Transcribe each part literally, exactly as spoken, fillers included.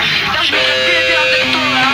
Là, je vais te péter un tecton, là.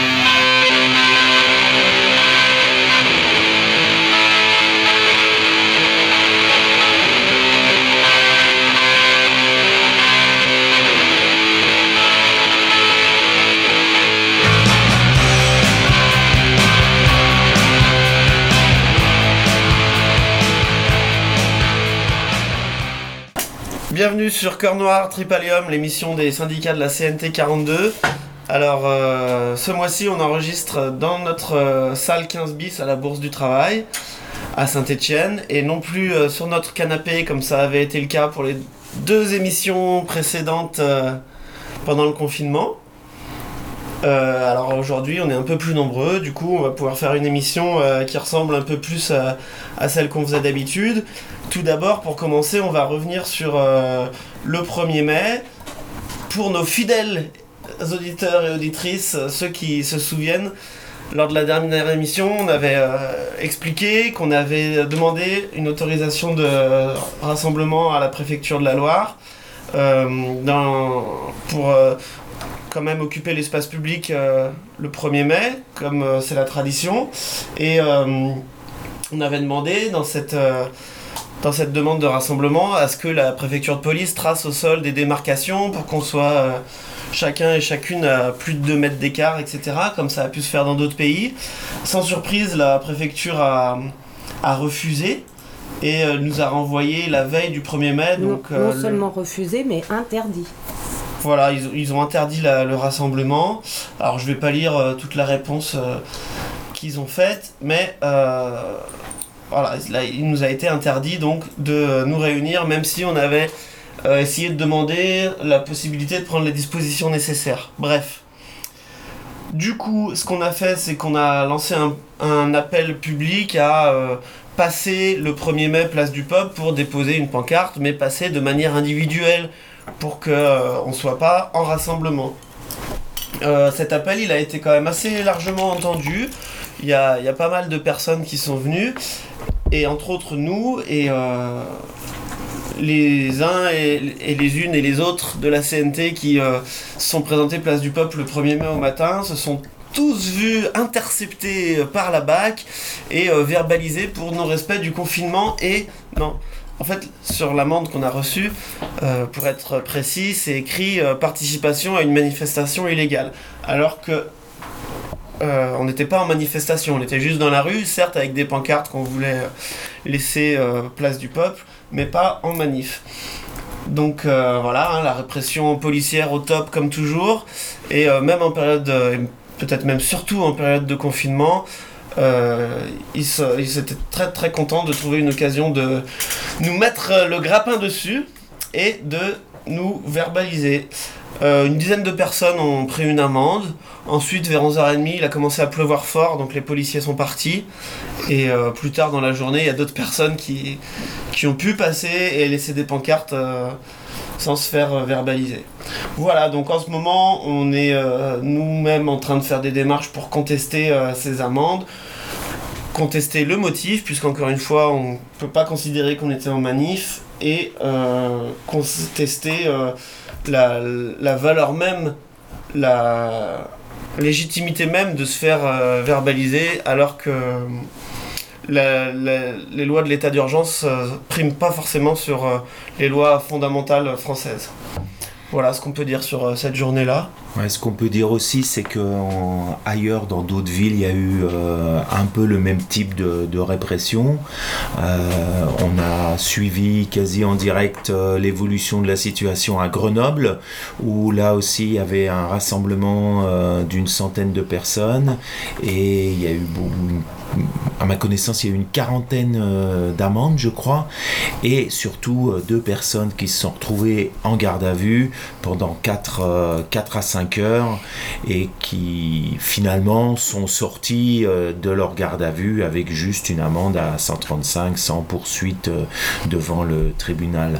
Bienvenue sur Cœur Noir Tripalium, l'émission des syndicats de la C N T quarante-deux. Alors, euh, ce mois-ci, on enregistre dans notre euh, salle quinze bis à la Bourse du Travail, à Saint-Étienne, et non plus euh, sur notre canapé, comme ça avait été le cas pour les deux émissions précédentes euh, pendant le confinement. Euh, alors aujourd'hui, on est un peu plus nombreux, du coup, on va pouvoir faire une émission euh, qui ressemble un peu plus à, à celle qu'on faisait d'habitude. Tout d'abord, pour commencer, on va revenir sur euh, le premier mai. Pour nos fidèles auditeurs et auditrices, ceux qui se souviennent, lors de la dernière émission, on avait euh, expliqué qu'on avait demandé une autorisation de rassemblement à la préfecture de la Loire euh, dans, pour euh, quand même occuper l'espace public euh, le premier mai, comme euh, c'est la tradition. Et euh, on avait demandé dans cette... Euh, dans cette demande de rassemblement, à ce que la préfecture de police trace au sol des démarcations pour qu'on soit euh, chacun et chacune à plus de deux mètres d'écart, et cetera, comme ça a pu se faire dans d'autres pays. Sans surprise, la préfecture a, a refusé et euh, nous a renvoyé la veille du premier mai. Donc, non, euh, non seulement le... refusé, mais interdit. Voilà, ils, ils ont interdit la, le rassemblement. Alors je vais pas lire euh, toute la réponse euh, qu'ils ont faite, mais... Euh, Voilà, là, il nous a été interdit donc de nous réunir, même si on avait euh, essayé de demander la possibilité de prendre les dispositions nécessaires. Bref. Du coup, ce qu'on a fait, c'est qu'on a lancé un, un appel public à euh, passer le premier mai place du Peuple pour déposer une pancarte, mais passer de manière individuelle pour qu'on euh, ne soit pas en rassemblement. Euh, cet appel, il a été quand même assez largement entendu. Il y a, il y a pas mal de personnes qui sont venues, et entre autres nous, et euh, les uns et, et les unes et les autres de la C N T qui euh, se sont présentés place du Peuple le premier mai au matin, se sont tous vus interceptés par la B A C et euh, verbalisés pour non-respect du confinement. Et non, en fait, sur l'amende qu'on a reçue, euh, pour être précis, c'est écrit euh, « participation à une manifestation illégale », alors que Euh, on n'était pas en manifestation, on était juste dans la rue, certes avec des pancartes qu'on voulait laisser euh, place du Peuple, mais pas en manif. Donc euh, voilà, hein, la répression policière au top comme toujours, et euh, même en période, de, peut-être même surtout en période de confinement, euh, ils, se, ils étaient très très contents de trouver une occasion de nous mettre le grappin dessus et de nous verbaliser. Euh, une dizaine de personnes ont pris une amende. Ensuite, vers onze heures trente, il a commencé à pleuvoir fort, donc les policiers sont partis. Et euh, plus tard dans la journée, il y a d'autres personnes qui, qui ont pu passer et laisser des pancartes euh, sans se faire euh, verbaliser. Voilà, donc en ce moment, on est euh, nous-mêmes en train de faire des démarches pour contester euh, ces amendes. Contester le motif, puisqu'encore une fois, on ne peut pas considérer qu'on était en manif. Et euh, contester euh, la, la valeur même, la légitimité même de se faire euh, verbaliser, alors que la, la, les lois de l'état d'urgence euh, priment pas forcément sur euh, les lois fondamentales françaises. Voilà ce qu'on peut dire sur euh, cette journée-là. Ouais, ce qu'on peut dire aussi, c'est qu'ailleurs, dans d'autres villes, il y a eu euh, un peu le même type de, de répression. Euh, on a suivi quasi en direct euh, l'évolution de la situation à Grenoble, où là aussi il y avait un rassemblement euh, d'une centaine de personnes, et il y a eu beaucoup, à ma connaissance, il y a eu une quarantaine euh, d'amendes, je crois, et surtout euh, deux personnes qui se sont retrouvées en garde à vue pendant quatre à cinq heures et qui finalement sont sortis euh, de leur garde à vue avec juste une amende à cent trente-cinq sans poursuite euh, devant le tribunal.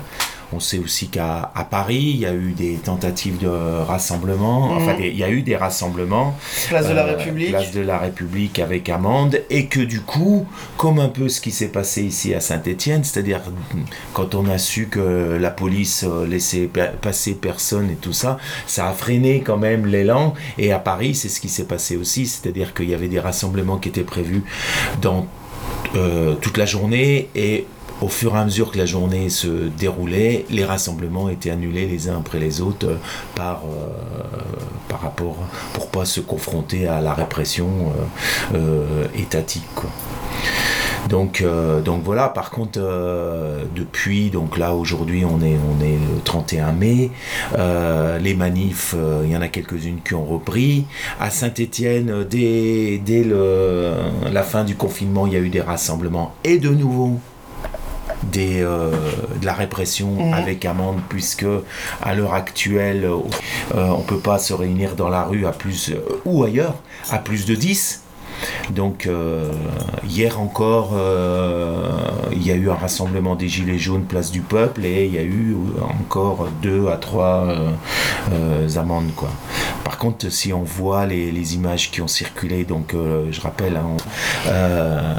On sait aussi qu'à à Paris, il y a eu des tentatives de rassemblement, Mmh. enfin des- il y a eu des rassemblements. Place de la Euh, République. Place de la République avec amende, et que du coup, comme un peu ce qui s'est passé ici à Saint-Étienne, c'est-à-dire quand on a su que la police euh, laissait pa- passer personne et tout ça, ça a freiné quand même l'élan. Et à Paris, c'est ce qui s'est passé aussi, c'est-à-dire qu'il y avait des rassemblements qui étaient prévus dans euh, toute la journée, et au fur et à mesure que la journée se déroulait, les rassemblements étaient annulés les uns après les autres euh, par, euh, par rapport, pour pas se confronter à la répression euh, euh, étatique, quoi. Donc, euh, donc voilà, par contre, euh, depuis, donc là aujourd'hui on est, on est le trente et un mai, euh, les manifs, euh, il y en a quelques-unes qui ont repris. À Saint-Étienne, dès, dès le, la fin du confinement, il y a eu des rassemblements, et de nouveau des, euh, de la répression Mmh. avec amende, puisque à l'heure actuelle, euh, on ne peut pas se réunir dans la rue à plus, euh, ou ailleurs, à plus de dix. Donc euh, hier encore, euh, il y a eu un rassemblement des Gilets jaunes place du Peuple, et il y a eu encore deux à trois euh, euh, amendes, quoi. Par contre, si on voit les, les images qui ont circulé, donc euh, je rappelle, hein, euh,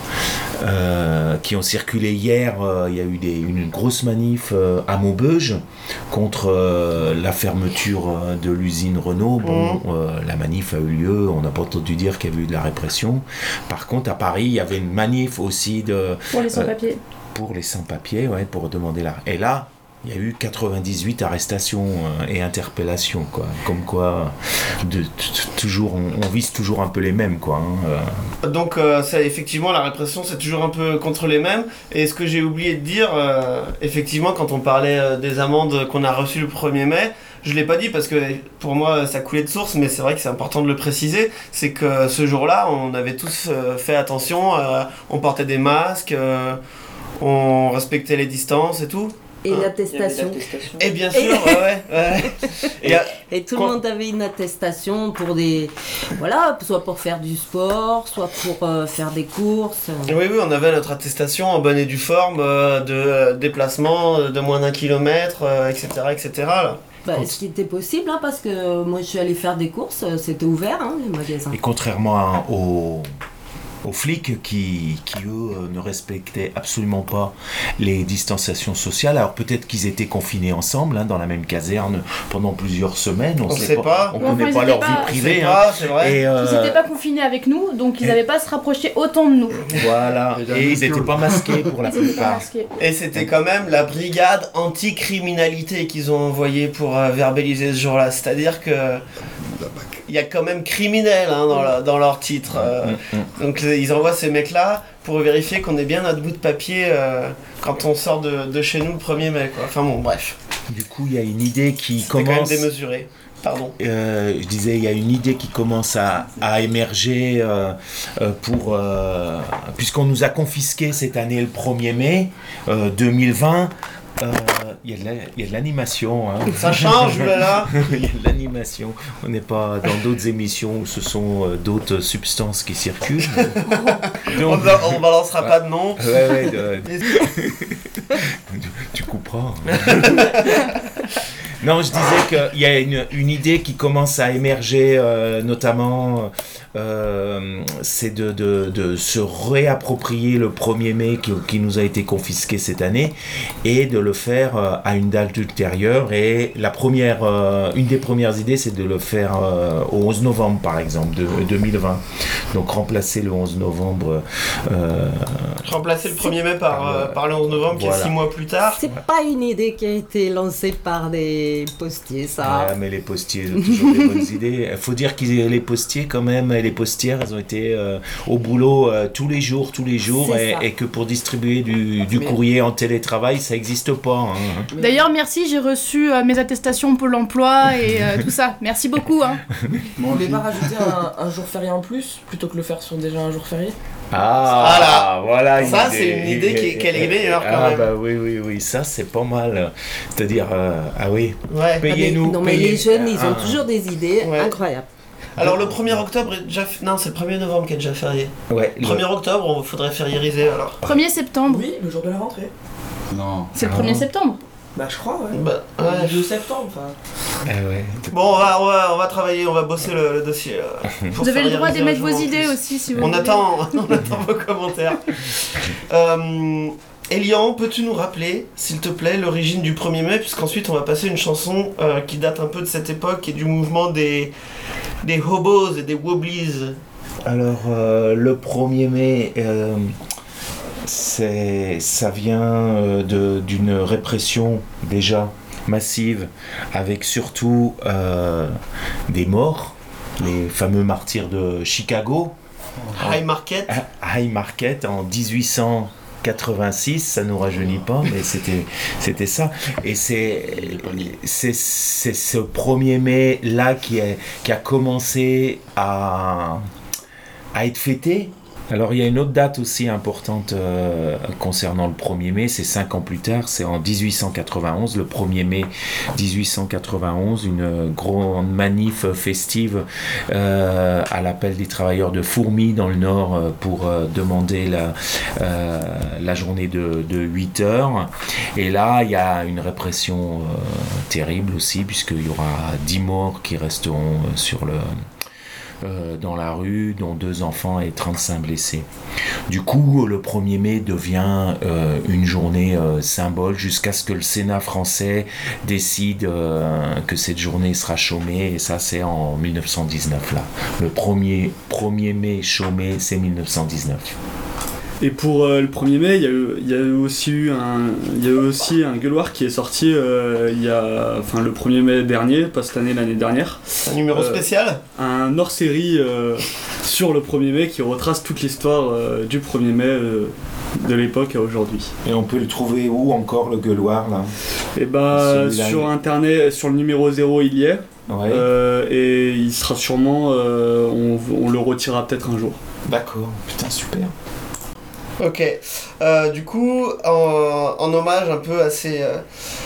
euh, qui ont circulé hier, euh, il y a eu des, une grosse manif euh, à Maubeuge contre euh, la fermeture euh, de l'usine Renault. Bon, Mmh. euh, la manif a eu lieu, on n'a pas entendu dire qu'il y avait eu de la répression. Par contre, à Paris, il y avait une manif aussi de, Pour les sans-papiers. pour les sans-papiers, ouais, pour demander la... Et là, il y a eu quatre-vingt-dix-huit arrestations euh, et interpellations, quoi. Comme quoi, de, t- t- toujours, on, on vise toujours un peu les mêmes, quoi, hein, euh. Donc euh, ça, effectivement, la répression, c'est toujours un peu contre les mêmes. Et ce que j'ai oublié de dire, euh, effectivement, quand on parlait euh, des amendes qu'on a reçues le premier mai, je l'ai pas dit parce que pour moi ça coulait de source, mais c'est vrai que c'est important de le préciser, c'est que ce jour-là, on avait tous euh, fait attention, euh, on portait des masques, euh, on respectait les distances et tout. Et Hein, l'attestation. Et bien sûr, ouais, ouais, ouais. Et, euh, Et tout Quand- le monde avait une attestation pour des. Voilà, soit pour faire du sport, soit pour euh, faire des courses. oui, oui, on avait notre attestation en bonne et due forme euh, de euh, déplacement euh, de moins d'un kilomètre, euh, et cetera, et cetera là. Bah, ce qui était possible, hein, parce que moi je suis allée faire des courses, euh, c'était ouvert, hein, les magasins. Et contrairement à- aux, aux flics qui, qui, eux, euh, ne respectaient absolument pas les distanciations sociales, alors peut-être qu'ils étaient confinés ensemble, hein, dans la même caserne pendant plusieurs semaines, on On ne sait pas. on Enfin, connaît ils pas étaient leur pas- vie c'est privée. C'est hein. pas, c'est vrai. Et, euh, Ils n'étaient pas confinés avec nous, donc ils n'avaient pas à se rapprocher autant de nous. voilà, Et d'un et ils autre n'étaient pas masqués pour la Ils étaient pas plupart. masqués. Et c'était quand même la brigade anti-criminalité qu'ils ont envoyée pour euh, verbaliser ce jour-là. C'est-à-dire que il y a quand même criminel hein, dans, la- dans leur titre. euh. Mm, mm. Donc euh, ils envoient ces mecs-là pour vérifier qu'on ait bien notre bout de papier euh, quand on sort de, de chez nous le premier mai. Quoi. Enfin bon, bref. Du coup, il y a une idée qui C'était quand même commence... démesuré. Pardon. Euh, je disais, il y a une idée qui commence à, à émerger euh, euh, pour euh, puisqu'on nous a confisqué cette année le premier mai euh, deux mille vingt. euh, Il y a de la- il y a de l'animation. Hein. Ça change, là. Il y a de l'animation. On n'est pas dans d'autres émissions où ce sont euh, d'autres substances qui circulent. On, Donc, ba- on balancera pas de nom. ouais, ouais, de- tu, tu couperas. Non, je disais qu'il y a une, une idée qui commence à émerger, euh, notamment, euh, c'est de, de, de se réapproprier le premier mai qui, qui nous a été confisqué cette année et de le faire euh, à une date ultérieure. Et la première, euh, une des premières idées, c'est de le faire euh, au onze novembre, par exemple, de deux mille vingt. Donc remplacer le onze novembre. Euh, Remplacer le premier mai par, euh, par le onze novembre, qui est Voilà. six mois plus tard. C'est pas une idée qui a été lancée par des postiers, ça. Ouais, mais les postiers ont toujours des bonnes idées. Il faut dire que les postiers, quand même, et les postières, elles ont été euh, au boulot euh, tous les jours, tous les jours, C'est et, ça. et que pour distribuer du, du Mais- courrier en télétravail, ça n'existe pas. Hein. D'ailleurs, merci, j'ai reçu euh, mes attestations Pôle emploi et euh, tout ça. Merci beaucoup. Hein. Vous voulez pas rajouter un, un jour férié en plus plutôt que le faire sur déjà un jour férié? Ah, voilà. une Ça, idée. c'est une idée qui est- qu'elle est meilleure, quand ah, même. bah oui, oui, oui, ça c'est pas mal. C'est-à-dire, euh, ah oui, Ouais. Ah, mais- payez-nous. non, mais payez- les jeunes, ils ont Ah. toujours des idées Ouais. incroyables. Alors le premier octobre est déjà... f- Non, c'est le premier novembre qui est déjà férié. Ouais, le- premier octobre, on faudrait fériériser alors. premier septembre. Oui, le jour de la rentrée. Non. C'est le Ah. premier septembre. Bah, je crois, ouais. Bah, ouais. Le deux septembre, enfin. Eh ouais. Bon, on va, on, va, on va travailler, on va bosser le, le dossier. euh, pour Vous avez le faire droit réaliser d'émettre un vos jour en idées plus. aussi si vous On voulez. attend, on attend vos commentaires. Euh, Elian, peux-tu nous rappeler, s'il te plaît, l'origine du premier mai, puisqu'ensuite on va passer une chanson euh, qui date un peu de cette époque et du mouvement des, des hobos et des wobblies. Alors, euh, le premier mai, euh, c'est, ça vient euh, de, d'une répression déjà massive, avec surtout euh, des morts, les fameux martyrs de Chicago, High Market. High Market en dix-huit cent quatre-vingt-six, ça nous rajeunit pas, mais c'était, c'était ça. Et c'est, c'est, c'est ce premier mai là qui, est, qui a commencé à, à être fêté. Alors il y a une autre date aussi importante euh, concernant le premier mai, c'est cinq ans plus tard, c'est en dix-huit cent quatre-vingt-onze, le premier mai dix-huit cent quatre-vingt-onze, une grande manif festive euh, à l'appel des travailleurs de Fourmi dans le Nord euh, pour euh, demander la, euh, la journée de, de huit heures. Et là, il y a une répression euh, terrible aussi, puisqu'il y aura dix morts qui resteront sur le... Euh, dans la rue, dont deux enfants et trente-cinq blessés. Du coup, le premier mai devient euh, une journée euh, symbole jusqu'à ce que le Sénat français décide euh, que cette journée sera chômée, et ça c'est en dix-neuf cent dix-neuf là. Le premier, premier mai chômé, c'est dix-neuf cent dix-neuf. Et pour euh, le premier mai, il y a eu, il y a eu aussi eu un, il y a eu aussi un gueuloir qui est sorti euh, il y a, enfin le premier mai dernier, pas cette année, l'année dernière. Un numéro Euh, spécial. Un hors-série euh, sur le premier mai qui retrace toute l'histoire euh, du premier mai euh, de l'époque à aujourd'hui. Et on peut le trouver où encore, le gueuloir là? Et bah Celui-là, sur il- internet, sur le numéro zéro il y est, Ouais, euh, et il sera sûrement, euh, on, on le retirera peut-être un jour. d'accord, putain super. Ok. Euh, du coup, en, en hommage un peu à ces, euh,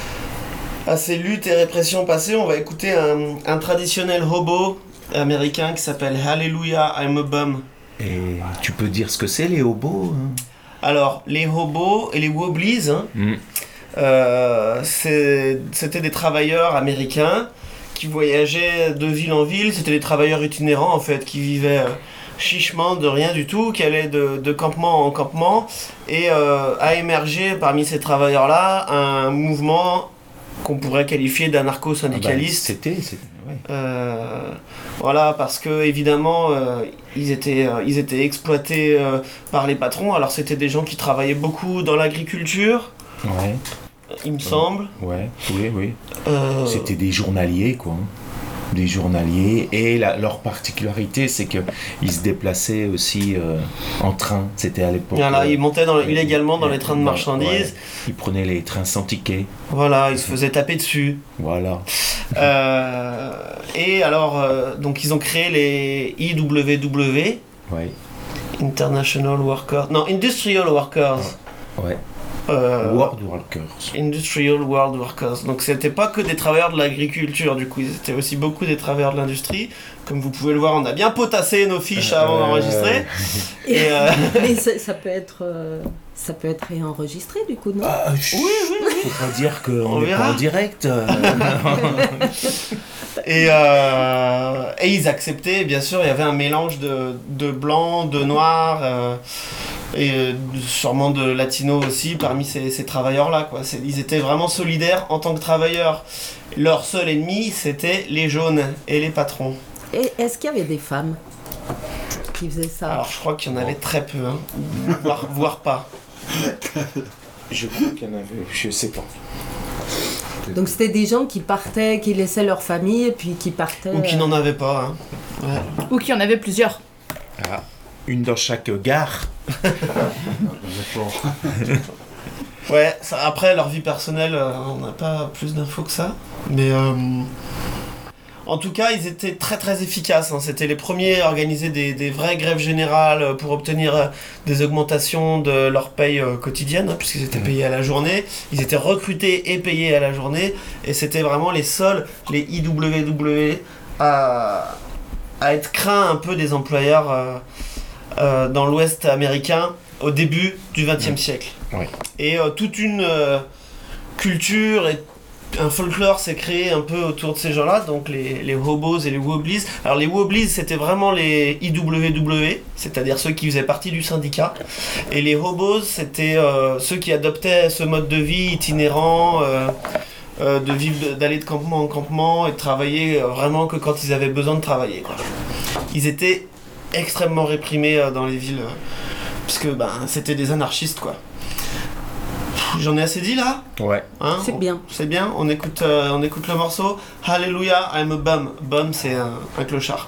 à ces luttes et répressions passées, on va écouter un, un traditionnel hobo américain qui s'appelle Hallelujah, I'm a Bum. Et tu peux dire ce que c'est les hobos hein? Alors, les hobos et les wobblies, hein, Mm. euh, c'est- c'était des travailleurs américains qui voyageaient de ville en ville. C'était des travailleurs itinérants en fait, qui vivaient euh, chichement de rien du tout, qui allaient de, de campement en campement, et euh, a émergé parmi ces travailleurs-là un mouvement qu'on pourrait qualifier Ah bah, d'anarcho-syndicaliste. c'était, c'était, ouais. Euh, voilà, parce que évidemment euh, ils étaient euh, ils étaient exploités euh, par les patrons. Alors c'était des gens qui travaillaient beaucoup dans l'agriculture, Ouais, il me semble. ouais, oui, oui. Euh, C'était des journaliers, quoi. Des journaliers. Et la- leur particularité, c'est qu'ils se déplaçaient aussi euh, en train. C'était à l'époque. voilà, euh, ils montaient dans- illégalement dans les trains de dans- marchandises. ouais. Ils prenaient les trains sans ticket. Voilà, ils se faisaient taper dessus. Voilà. Euh, et alors, euh, donc ils ont créé les I W W, Ouais. International Workers, non, Industrial Workers. Ouais. Euh, World Workers. Industrial World Workers. Donc c'était pas que des travailleurs de l'agriculture, du coup, c'était aussi beaucoup des travailleurs de l'industrie. Comme vous pouvez le voir, on a bien potassé nos fiches avant Euh, d'enregistrer. Et, Et, euh, mais ça, ça peut être, euh, ça peut être réenregistré du coup, non? Ah, chut, oui, oui, oui. Faut pas dire On qu'on n'est verra. pas en direct. euh. Et, euh, et ils acceptaient, bien sûr, il y avait un mélange de, de blanc, de noir, euh, et euh, sûrement de latino aussi parmi ces, ces travailleurs-là, quoi. C'est- Ils étaient vraiment solidaires en tant que travailleurs. Leur seul ennemi, c'était les jaunes et les patrons. Et est-ce qu'il y avait des femmes qui faisaient ça? Alors je crois qu'il y en avait très peu, hein, voire, voire pas. Je crois qu'il y en avait. Je sais pas. Donc c'était des gens qui partaient, qui laissaient leur famille et puis qui partaient. Ou qui euh, n'en avaient pas. Hein. Ouais. Ou qu'il y en avait plusieurs. Ah, une dans chaque gare. Ouais, ça, après leur vie personnelle, euh, on n'a pas plus d'infos que ça. Mais euh, en tout cas, ils étaient très très efficaces. Hein. C'était les premiers à organiser des, des vraies grèves générales pour obtenir euh, des augmentations de leur paye euh, quotidienne, hein, puisqu'ils étaient payés à la journée. Ils étaient recrutés et payés à la journée. Et c'était vraiment les seuls, les I W W, à, à être craints un peu des employeurs euh, euh, dans l'Ouest américain au début du vingtième siècle. Ouais. Et euh, toute une euh, culture et un folklore s'est créé un peu autour de ces gens-là, donc les, les hobos et les wobblies. Alors les wobblies, c'était vraiment les I W W, c'est-à-dire ceux qui faisaient partie du syndicat. Et les hobos, c'était euh, ceux qui adoptaient ce mode de vie itinérant, euh, euh, de vivre, d'aller de campement en campement et de travailler euh, vraiment que quand ils avaient besoin de travailler, quoi. Ils étaient extrêmement réprimés euh, dans les villes, euh, puisque ben, c'était des anarchistes, quoi. J'en ai assez dit là, Ouais. hein, C'est on- bien. C'est bien, on écoute, euh, on écoute le morceau. Hallelujah, I'm a bum. Bum, c'est un, un clochard.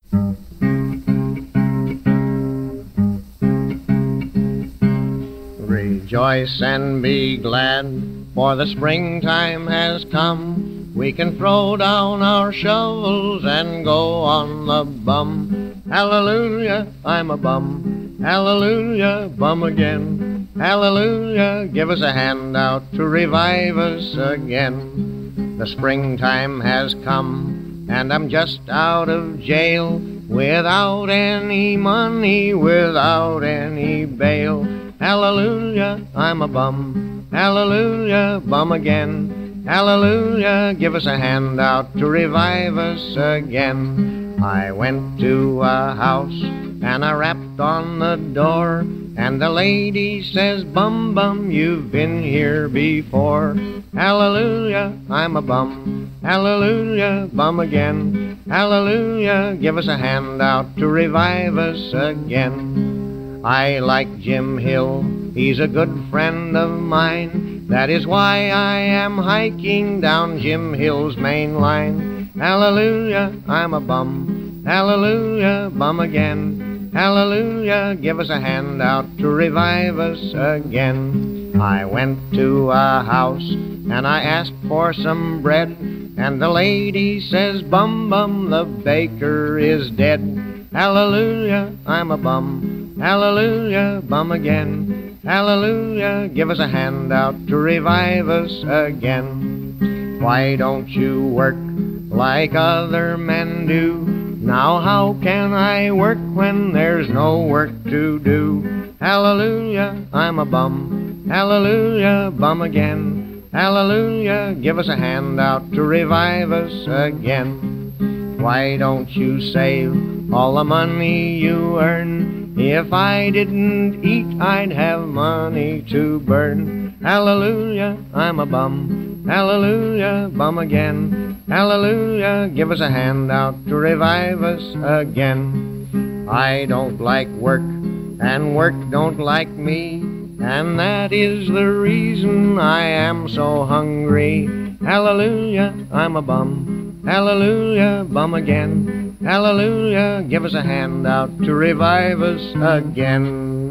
Rejoice and be glad, for the springtime has come. We can throw down our shovels and go on the bum. Hallelujah, I'm a bum. Hallelujah, bum again. Hallelujah, give us a hand out to revive us again. The springtime has come, and I'm just out of jail, without any money, without any bail. Hallelujah, I'm a bum. Hallelujah, bum again. Hallelujah, give us a hand out to revive us again. I went to a house and I rapped on the door, and the lady says, bum bum, you've been here before. Hallelujah, I'm a bum. Hallelujah, bum again. Hallelujah, give us a hand out to revive us again. I like Jim Hill, he's a good friend of mine. That is why I am hiking down Jim Hill's main line. Hallelujah, I'm a bum. Hallelujah, bum again. Hallelujah, give us a hand out to revive us again. I went to a house and I asked for some bread, and the lady says, bum bum, the baker is dead. Hallelujah, I'm a bum. Hallelujah, bum again. Hallelujah, give us a hand out to revive us again. Why don't you work like other men do? Now how can I work when there's no work to do? Hallelujah, I'm a bum. Hallelujah, bum again. Hallelujah, give us a hand out to revive us again. Why don't you save all the money you earn? If I didn't eat, I'd have money to burn. Hallelujah, I'm a bum. Hallelujah, bum again. Hallelujah, give us a hand out to revive us again. I don't like work, and work don't like me, and that is the reason I am so hungry. Hallelujah, I'm a bum. Hallelujah, bum again. Hallelujah, give us a hand out to revive us again.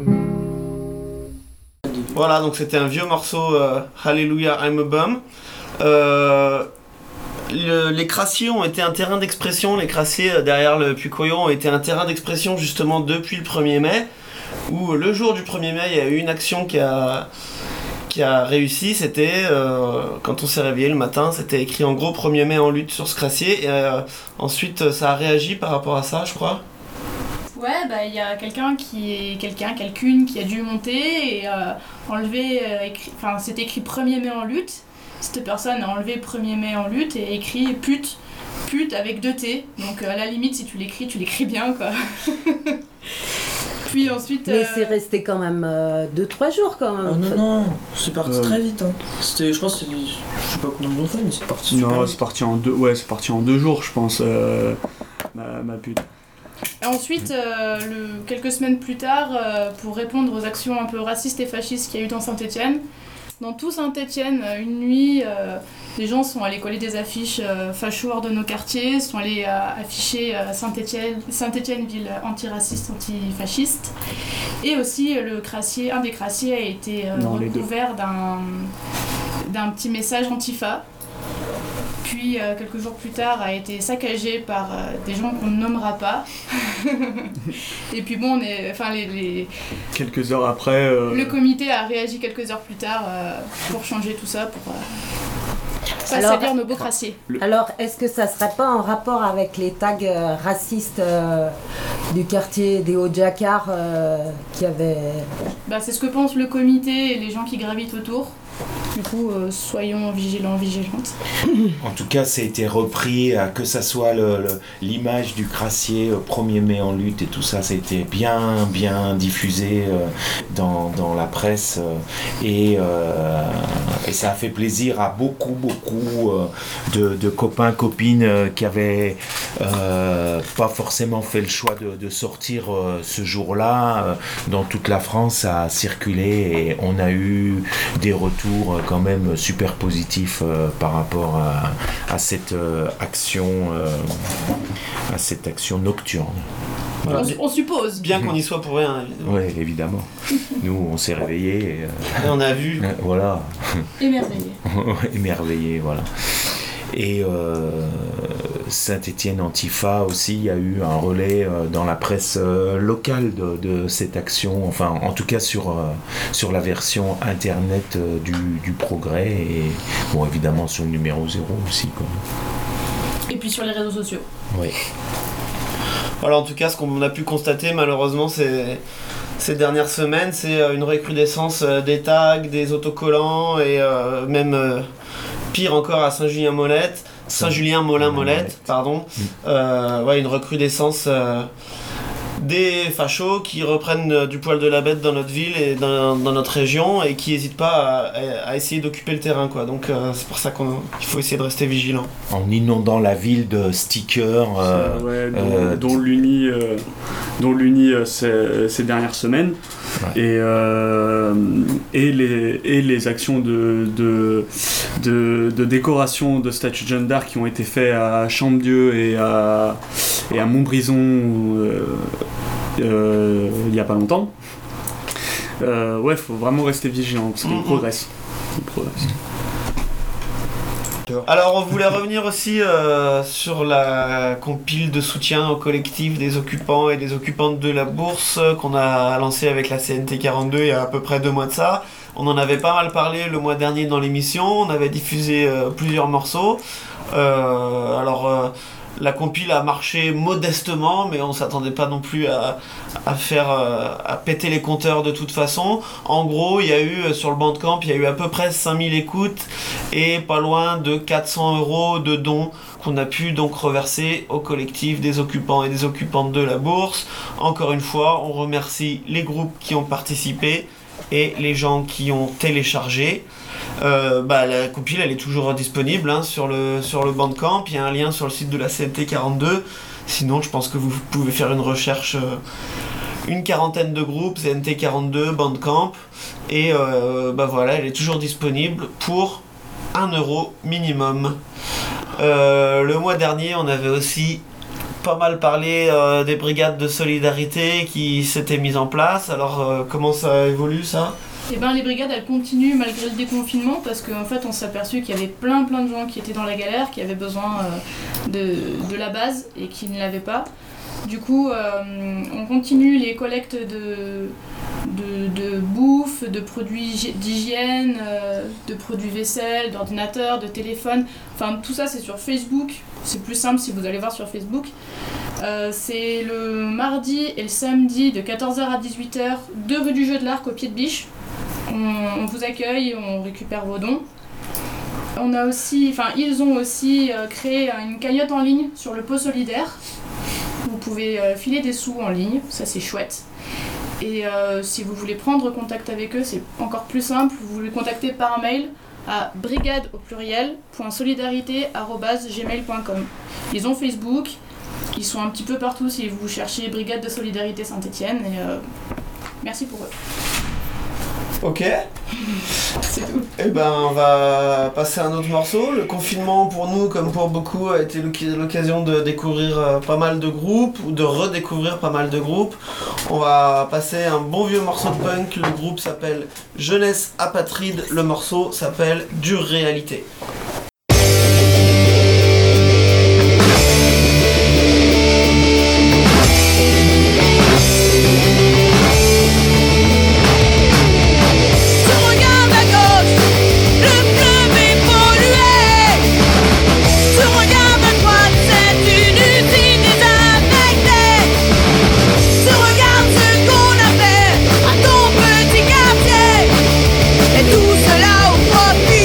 Voilà, donc c'était un vieux morceau, euh, Hallelujah, I'm a bum. Euh, le- les crassiers ont été un terrain d'expression, les crassiers euh, derrière le Puy-Coyon ont été un terrain d'expression justement depuis le premier mai, où le jour du premier mai, il y a eu une action qui a, qui a réussi, c'était, euh, quand on s'est réveillé le matin, c'était écrit en gros premier mai en lutte sur ce crassier, et euh, ensuite ça a réagi par rapport à ça, je crois. Ouais, bah il y a quelqu'un qui est quelqu'un, quelqu'une qui a dû monter et euh, enlever, euh, écrit, enfin c'est écrit premier mai en lutte. Cette personne a enlevé premier mai en lutte et écrit pute, pute avec deux T. Donc euh, à la limite si tu l'écris, tu l'écris bien quoi. Puis ensuite. Mais euh, c'est resté quand même deux trois jours quand même. Oh non, non, c'est parti Euh. très vite. Hein. C'était, je crois, que c'est, je sais pas combien de fait, mais c'est parti super Non, vite. c'est parti en deux. Ouais, c'est parti en deux jours, je pense. euh, ma, ma pute. Et ensuite, euh, le, quelques semaines plus tard, euh, pour répondre aux actions un peu racistes et fascistes qu'il y a eu dans Saint-Étienne, dans tout Saint-Étienne, une nuit, euh, les gens sont allés coller des affiches euh, fachos hors de nos quartiers, sont allés euh, afficher euh, Saint-Étienne, Saint-Étienne, ville antiraciste, antifasciste. Et aussi, euh, le crassier, un des crassiers a été euh, Non, les deux. recouvert d'un, d'un petit message antifa. Puis, euh, quelques jours plus tard, a été saccagé par euh, des gens qu'on ne nommera pas. Et puis bon, on est, enfin, les, les- Quelques heures après. euh, le comité a réagi quelques heures plus tard euh, pour changer tout ça, pour euh, pas Alors- salir nos beaux crassiers. Alors, est-ce que ça serait pas en rapport avec les tags euh, racistes euh, du quartier des Hauts-de-Jacquard euh, qui avaient... Bah, c'est ce que pense le comité et les gens qui gravitent autour. Du coup, euh, soyons vigilants, vigilantes. En tout cas, ça a été repris, euh, que ça soit le, le- l'image du Crassier, euh, premier mai en lutte et tout ça, ça a été bien, bien diffusé euh, dans, dans la presse euh, et, euh, et ça a fait plaisir à beaucoup, beaucoup euh, de, de copains, copines euh, qui avaient euh, pas forcément fait le choix de, de sortir euh, ce jour-là. Euh, dans toute la France, ça a circulé et on a eu des retours euh, quand même super positifs euh, par rapport à, à cette euh, action euh, à cette action nocturne. Voilà. On, on suppose. Bien qu'on y soit pour rien, évidemment. Oui, évidemment. Nous, on s'est réveillés et euh, Et on a vu. voilà, Émerveillés. émerveillés, voilà. Et euh, Saint-Étienne Antifa aussi, il y a eu un relais euh, dans la presse euh, locale de, de cette action, enfin en tout cas sur, euh, sur la version internet euh, du, du Progrès et bon évidemment sur le numéro zéro aussi. Quoi. Et puis sur les réseaux sociaux. Oui. Voilà, en tout cas, ce qu'on a pu constater malheureusement ces, ces dernières semaines, c'est euh, une recrudescence euh, des tags, des autocollants et euh, même euh, pire encore à Saint-Julien-Molette, Saint-Julien-Molin-Molette, pardon. Euh, ouais, une recrudescence euh, des fachos qui reprennent euh, du poil de la bête dans notre ville et dans, dans notre région et qui n'hésitent pas à, à essayer d'occuper le terrain, quoi. Donc euh, c'est pour ça qu'il faut essayer de rester vigilant. En inondant la ville de stickers. euh, Ouais, dont, euh, dont l'Uni, euh, dont l'Uni euh, ces, ces dernières semaines. Ouais. Et, euh, et, les, et les actions de, de, de, de décoration de statues de Jeanne d'Arc qui ont été faites à Champdieu et à, et à Montbrison euh, euh, il n'y a pas longtemps. Euh, ouais, faut vraiment rester vigilant parce qu'il Mhm. progresse. Il progresse. Alors on voulait revenir aussi euh, sur la compile de soutien au collectif des occupants et des occupantes de la bourse euh, qu'on a lancé avec la C N T quarante-deux il y a à peu près deux mois de ça. On en avait pas mal parlé le mois dernier dans l'émission, on avait diffusé euh, plusieurs morceaux. Euh, alors euh, la compile a marché modestement, mais on s'attendait pas non plus à, à faire euh, à péter les compteurs de toute façon. En gros, il y a eu euh, sur le Bandcamp, il y a eu à peu près cinq mille écoutes et pas loin de quatre cents euros de dons qu'on a pu donc reverser au collectif des occupants et des occupantes de la bourse. Encore une fois, on remercie les groupes qui ont participé et les gens qui ont téléchargé. Euh, bah, la compile elle est toujours disponible hein, sur, le, sur le Bandcamp, il y a un lien sur le site de la C N T quarante-deux, sinon je pense que vous pouvez faire une recherche, euh, une quarantaine de groupes, C N T quarante-deux, Bandcamp, et euh, bah voilà, elle est toujours disponible pour un euro minimum. Euh, le mois dernier on avait aussi pas mal parlé euh, des brigades de solidarité qui s'étaient mises en place, alors euh, comment ça évolue ça ? Et ben les brigades elles continuent malgré le déconfinement parce qu'en fait on s'est aperçu qu'il y avait plein plein de gens qui étaient dans la galère, qui avaient besoin euh, de, de la base et qui ne l'avaient pas. Du coup euh, on continue les collectes de, de, de bouffe, de produits d'hygiène, euh, de produits vaisselle, d'ordinateurs, de téléphones. Enfin tout ça c'est sur Facebook, c'est plus simple si vous allez voir sur Facebook. Euh, c'est le mardi et le samedi de quatorze heures à dix-huit heures, deux rue du Jeu de l'Arc au pied de Biche. On, on vous accueille, on récupère vos dons. On a aussi, enfin ils ont aussi euh, créé une cagnotte en ligne sur le pot solidaire. Vous pouvez euh, filer des sous en ligne, ça c'est chouette. Et euh, si vous voulez prendre contact avec eux, c'est encore plus simple. Vous les contactez par mail à brigade au pluriel point solidarité arobase gmail point com. Ils ont Facebook, ils sont un petit peu partout si vous cherchez Brigade de Solidarité Saint-Étienne. Et euh, merci pour eux. Ok. C'est tout. Eh ben, on va passer à un autre morceau. Le confinement, pour nous, comme pour beaucoup, a été l'oc- l'occasion de découvrir euh, pas mal de groupes, ou de redécouvrir pas mal de groupes. On va passer un bon vieux morceau de punk. Le groupe s'appelle Jeunesse Apatride. Le morceau s'appelle Dure Réalité. Et tout cela au profit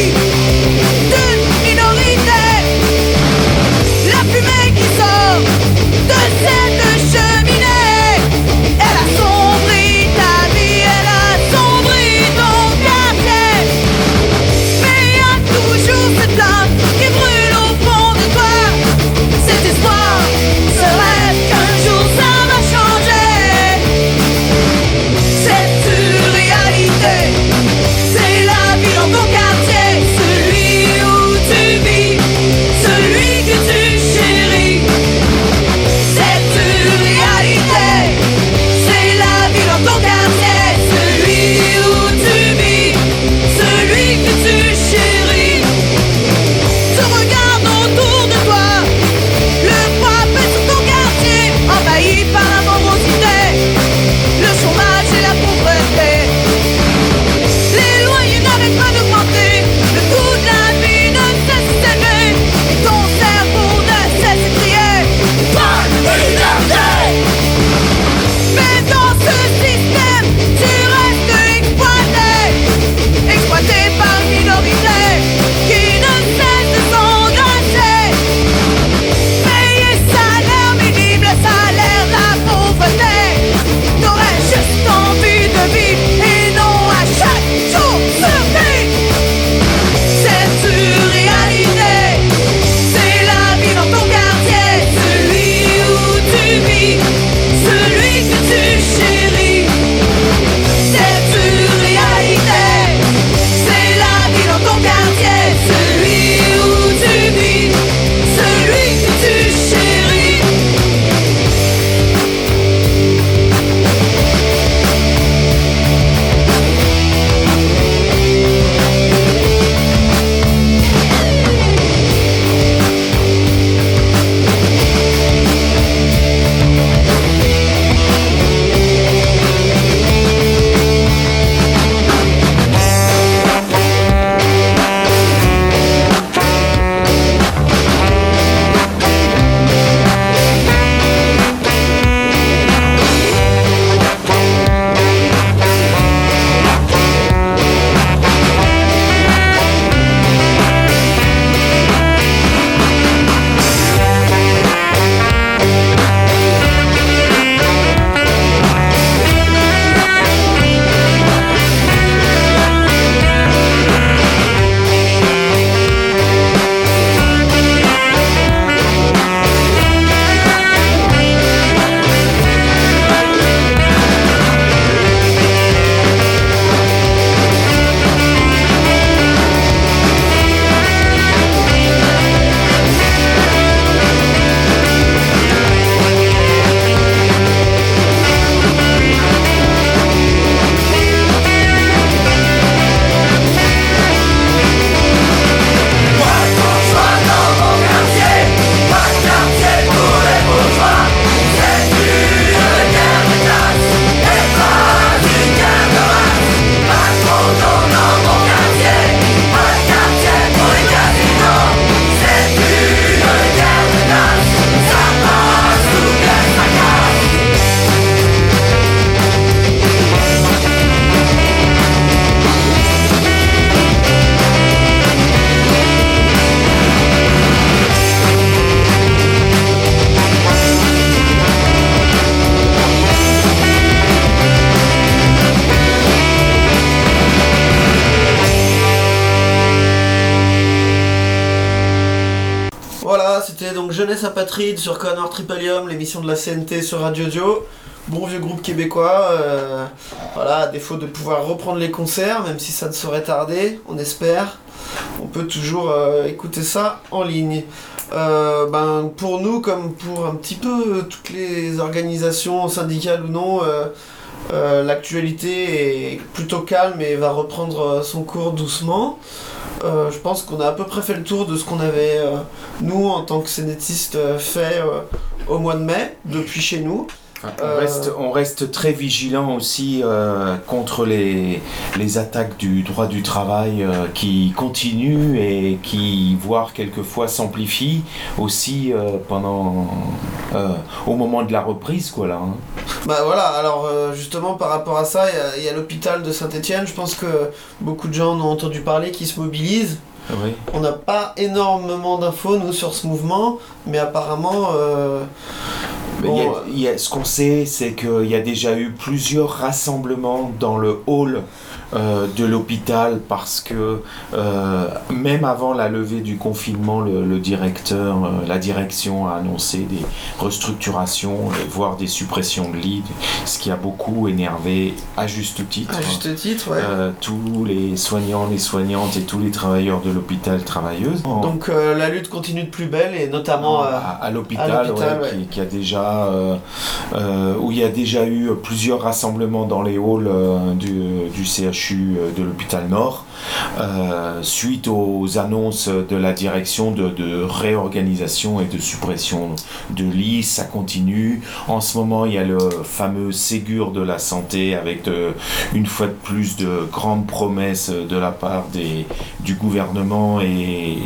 Voilà, c'était donc Jeunesse Apatride sur Connor Tripalium, l'émission de la C N T sur Radio Dio. Bon vieux groupe québécois, euh, voilà, à défaut de pouvoir reprendre les concerts, même si ça ne saurait tarder, on espère, on peut toujours euh, écouter ça en ligne. Euh, ben, pour nous, comme pour un petit peu toutes les organisations syndicales ou non, euh, euh, l'actualité est plutôt calme et va reprendre son cours doucement. Euh, je pense qu'on a à peu près fait le tour de ce qu'on avait, euh, nous, en tant que scénétistes, euh, fait euh, au mois de mai, depuis chez nous. On reste, on reste très vigilant aussi euh, contre les, les attaques du droit du travail euh, qui continuent et qui, voire quelquefois, s'amplifient aussi euh, pendant, euh, au moment de la reprise, quoi, là. Hein. Bah voilà, alors euh, justement par rapport à ça, il y, y a l'hôpital de Saint-Étienne, je pense que beaucoup de gens en ont entendu parler, qui se mobilisent. Oui. On n'a pas énormément d'infos, nous, sur ce mouvement, mais apparemment... Euh, bon, il y a, il y a, ce qu'on sait, c'est qu'il y a déjà eu plusieurs rassemblements dans le hall euh, de l'hôpital parce que euh, même avant la levée du confinement, le, le directeur, euh, la direction a annoncé des restructurations, et voire des suppressions de lits, ce qui a beaucoup énervé, à juste titre, à juste titre ouais. euh, tous les soignants, les soignantes et tous les travailleurs de l'hôpital, travailleuses. Donc euh, la lutte continue de plus belle et notamment à, euh, à, à l'hôpital, à l'hôpital ouais, ouais. qui, qui a déjà euh, euh, où il y a déjà eu plusieurs rassemblements dans les halls euh, du, du C H U de l'hôpital Nord euh, suite aux annonces de la direction de, de réorganisation et de suppression de lits. Ça continue. En ce moment, il y a le fameux Ségur de la santé avec de, une fois de plus de grandes promesses de la part des, du gouvernement et,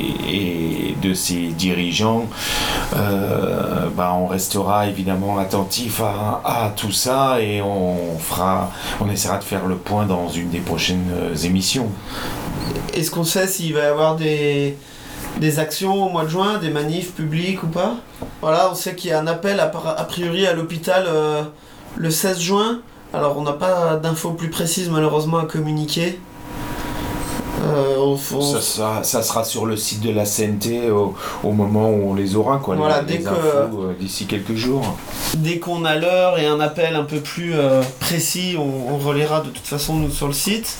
et de ses dirigeants. Euh, bah, on restera évidemment attentif à, à tout ça et on fera, on essaiera de faire le point dans une des prochaines émissions. Est-ce qu'on sait s'il va y avoir des, des actions au mois de juin, des manifs publics ou pas ? Voilà, on sait qu'il y a un appel a, a priori à l'hôpital euh, le seize juin. Alors on n'a pas d'infos plus précises malheureusement à communiquer. Euh, on, on... Ça, ça, ça sera sur le site de la C N T au, au moment où on les aura, quoi, voilà, les, dès les que, infos euh, d'ici quelques jours. Dès qu'on a l'heure et un appel un peu plus euh, précis, on, on relaiera de toute façon nous sur le site.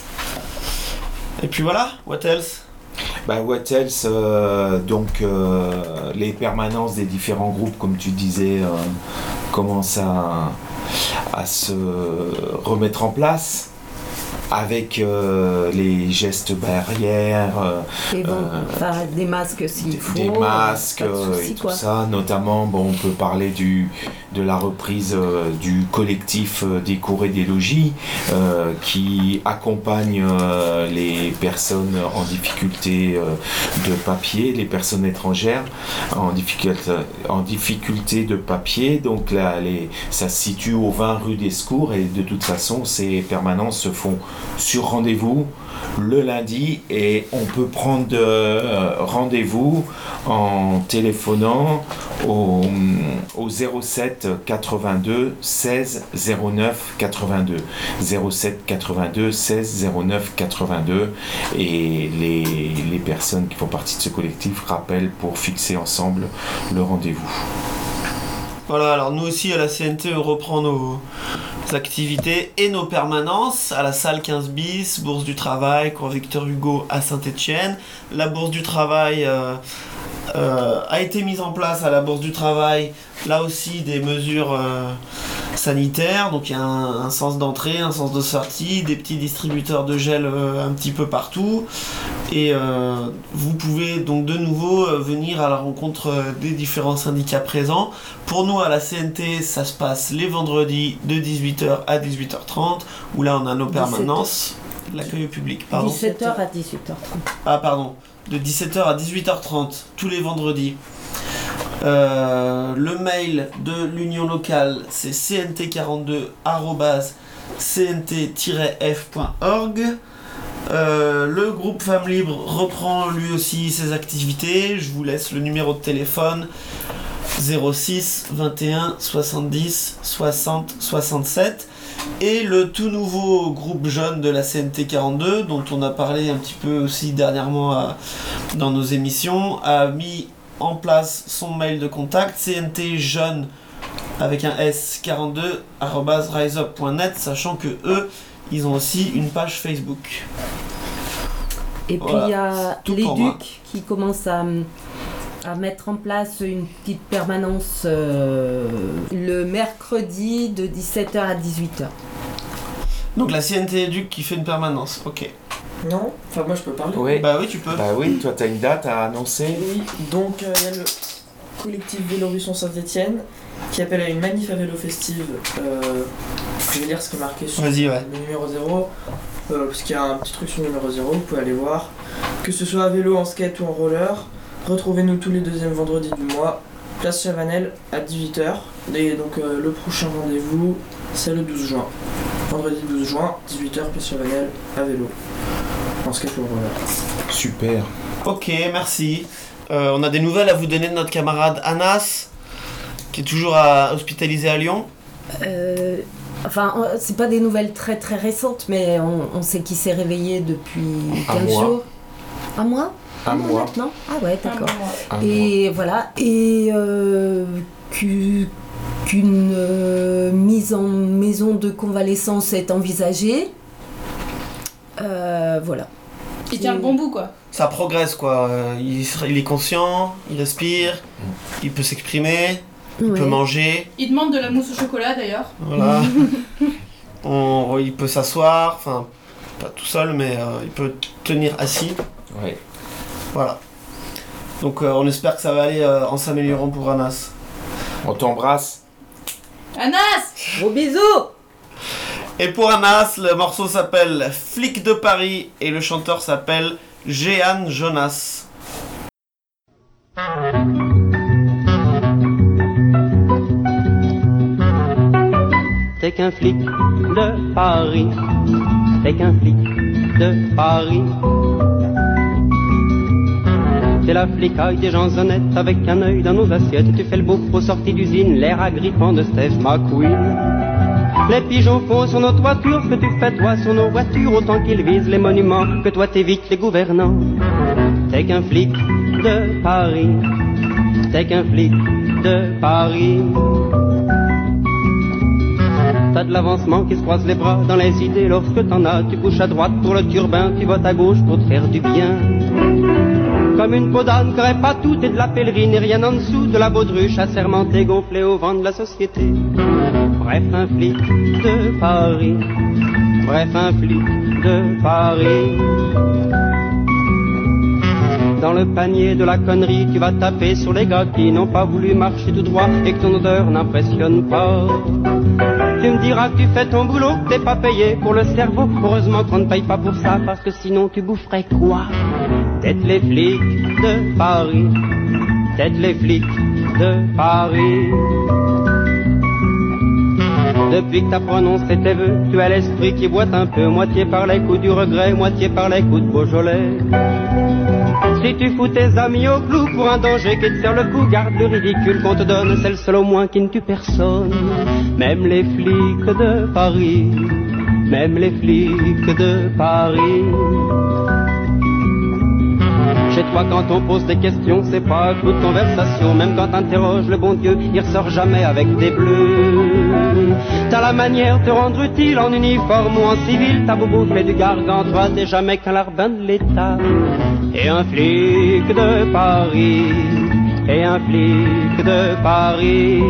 Et puis voilà, what else ? Bah, what else euh, donc euh, les permanences des différents groupes, comme tu disais, euh, commencent à, à se remettre en place. Avec euh, les gestes barrières, euh, Et bon, euh, enfin, des masques s'il faut. des masques euh, souci, et tout quoi. ça, notamment, bon, on peut parler du, de la reprise euh, du collectif euh, des cours et des logis euh, qui accompagne euh, les personnes en difficulté euh, de papier, les personnes étrangères en difficulté, en difficulté de papier. Donc là, les, ça se situe au vingt rue des Secours et de toute façon, ces permanences se font sur rendez-vous le lundi et on peut prendre euh, rendez-vous en téléphonant au, au zéro sept quatre-vingt-deux seize zéro neuf quatre-vingt-deux zéro sept quatre-vingt-deux seize zéro neuf quatre-vingt-deux et les, les personnes qui font partie de ce collectif rappellent pour fixer ensemble le rendez-vous. Voilà, alors nous aussi à la C N T on reprend nos activités et nos permanences à la salle quinze bis, Bourse du Travail, cours Victor Hugo à Saint-Étienne. La Bourse du Travail euh, euh, a été mise en place à la Bourse du Travail, là aussi des mesures euh, sanitaires, donc il y a un, un sens d'entrée, un sens de sortie, des petits distributeurs de gel euh, un petit peu partout. Et euh, vous pouvez donc de nouveau euh, venir à la rencontre euh, des différents syndicats présents. Pour nous à la C N T, ça se passe les vendredis de dix-huit heures à dix-huit heures trente, où là on a nos permanences, l'accueil au public. Pardon. dix-sept heures à dix-huit heures trente. Ah pardon, de dix-sept heures à dix-huit heures trente, tous les vendredis. Euh, le mail de l'union locale, c'est c n t quarante-deux arobase c n t tiret f point org. Euh, le groupe Femmes Libres reprend lui aussi ses activités. Je vous laisse le numéro de téléphone zéro six vingt et un soixante-dix soixante soixante-sept et le tout nouveau groupe jeune de la C N T quarante-deux dont on a parlé un petit peu aussi dernièrement à, dans nos émissions a mis en place son mail de contact, c n t jeune avec un S quarante-deux arobase riseup point net, sachant que eux, ils ont aussi une page Facebook. Et puis Voilà, il y a tout pour moi. l'éduc qui commence à, à mettre en place une petite permanence euh, le mercredi de dix-sept heures à dix-huit heures. Donc la C N T Éduc qui fait une permanence, ok. Non, enfin moi je peux parler. Oui. Bah oui, tu peux. Bah oui, toi t'as une date à annoncer. Oui, donc euh, il y a le collectif Vélorusson Saint-Etienne qui appelle à une manif à vélo festive. Euh, je vais lire ce qui est marqué sur Vas-y, ouais. le numéro zéro, euh, parce qu'il y a un petit truc sur le numéro zéro, vous pouvez aller voir. Que ce soit à vélo, en skate ou en roller, retrouvez-nous tous les deuxièmes vendredis du mois, place Chavanel à dix-huit heures. Et donc euh, le prochain rendez-vous, c'est le douze juin. Vendredi douze juin, dix-huit heures, place Chavanel à vélo, en skate ou en roller. Super. Ok, merci. Euh, on a des nouvelles à vous donner de notre camarade Anas, qui est toujours à, hospitalisé à Lyon. Euh, enfin, euh, c'est pas des nouvelles très très récentes, mais on, on sait qu'il s'est réveillé depuis Un quinze mois. jours. Un mois Un mois. maintenant. Ah ouais, d'accord. Un bon mois. Un mois. Et voilà. Et euh, qu'u- qu'une euh, mise en maison de convalescence est envisagée. Euh, voilà. Il tient le bon bout, quoi. Ça progresse, quoi. Euh, Il, se- il est conscient, il respire, il peut s'exprimer, il Ouais. peut manger. Il demande de la mousse au chocolat, d'ailleurs. Voilà. On- il peut s'asseoir, enfin, pas tout seul, mais euh, il peut tenir assis. Ouais. Voilà. Donc euh, on espère que ça va aller euh, en s'améliorant pour Anas. On t'embrasse. Anas! Gros bisous. Et pour Anas, le morceau s'appelle Flic de Paris et le chanteur s'appelle Jehan Jonas. T'es qu'un flic de Paris, t'es qu'un flic de Paris. T'es la flicaille des gens honnêtes avec un œil dans nos assiettes. Tu fais le beau aux sorties d'usine, l'air agrippant de Steve McQueen. Les pigeons font sur nos toitures ce que tu fais toi sur nos voitures, autant qu'ils visent les monuments que toi t'évites les gouvernants. T'es qu'un flic de Paris, t'es qu'un flic de Paris. T'as de l'avancement qui se croise les bras dans les idées lorsque t'en as. Tu couches à droite pour le turbin, tu votes à gauche pour te faire du bien. Comme une peau d'âne qui aurait pas tout et de la pèlerine et rien en dessous de la baudruche assermentée gonflée au vent de la société. Bref, un flic de Paris, bref, un flic de Paris. Dans le panier de la connerie, tu vas taper sur les gars qui n'ont pas voulu marcher tout droit et que ton odeur n'impressionne pas. Tu me diras que tu fais ton boulot, que t'es pas payé pour le cerveau. Heureusement qu'on ne paye pas pour ça, parce que sinon tu boufferais quoi? Tête les flics de Paris, tête les flics de Paris. Depuis que t'as prononcé tes vœux, tu as l'esprit qui boite un peu, moitié par les coups du regret, moitié par les coups de Beaujolais. Si tu fous tes amis au clou pour un danger qui te serre le cou, garde le ridicule qu'on te donne, c'est le seul au moins qui ne tue personne. Même les flics de Paris, même les flics de Paris. Chez toi quand on pose des questions, c'est pas un coup de conversation. Même quand t'interroges le bon Dieu, il ressort jamais avec des bleus. T'as la manière de te rendre utile en uniforme ou en civil. T'as beau bouffer du gargantua, t'es jamais qu'un larbin de l'État. Et un flic de Paris, et un flic de Paris.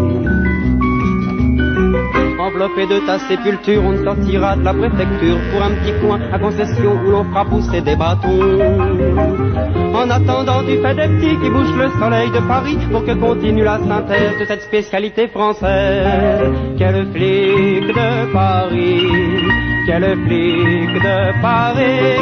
Enveloppé de ta sépulture, on te sortira de la préfecture pour un petit coin à concession où l'on fera pousser des bâtons. En attendant, tu fais des petits qui bouchent le soleil de Paris pour que continue la synthèse de cette spécialité française. Quel flic de Paris, quel flic de Paris.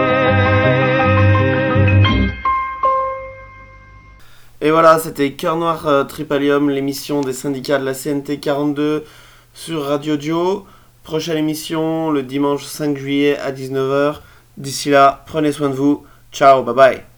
Et voilà, c'était Cœur Noir euh, Tripalium, l'émission des syndicats de la C N T quarante-deux sur Radio Dio. Prochaine émission le dimanche cinq juillet à dix-neuf heures. D'ici là, prenez soin de vous. Ciao, bye bye.